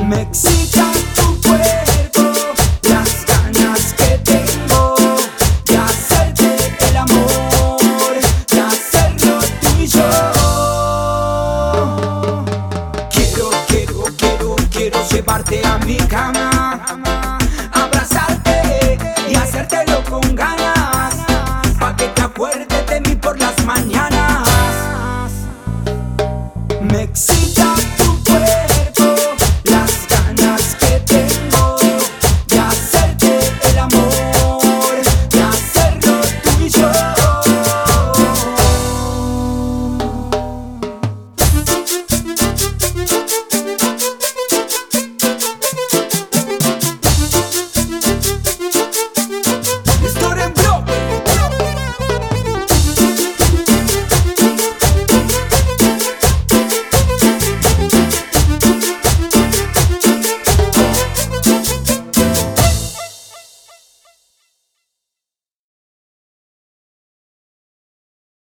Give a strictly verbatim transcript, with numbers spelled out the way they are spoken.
Me excita tu cuerpo, las ganas que tengo de hacerte el amor, de hacerlo tú y yo. Quiero, quiero, quiero, quiero llevarte a mi cama, abrazarte y hacértelo con ganas, pa' que te acuerdes de mí por las mañanas. Me excita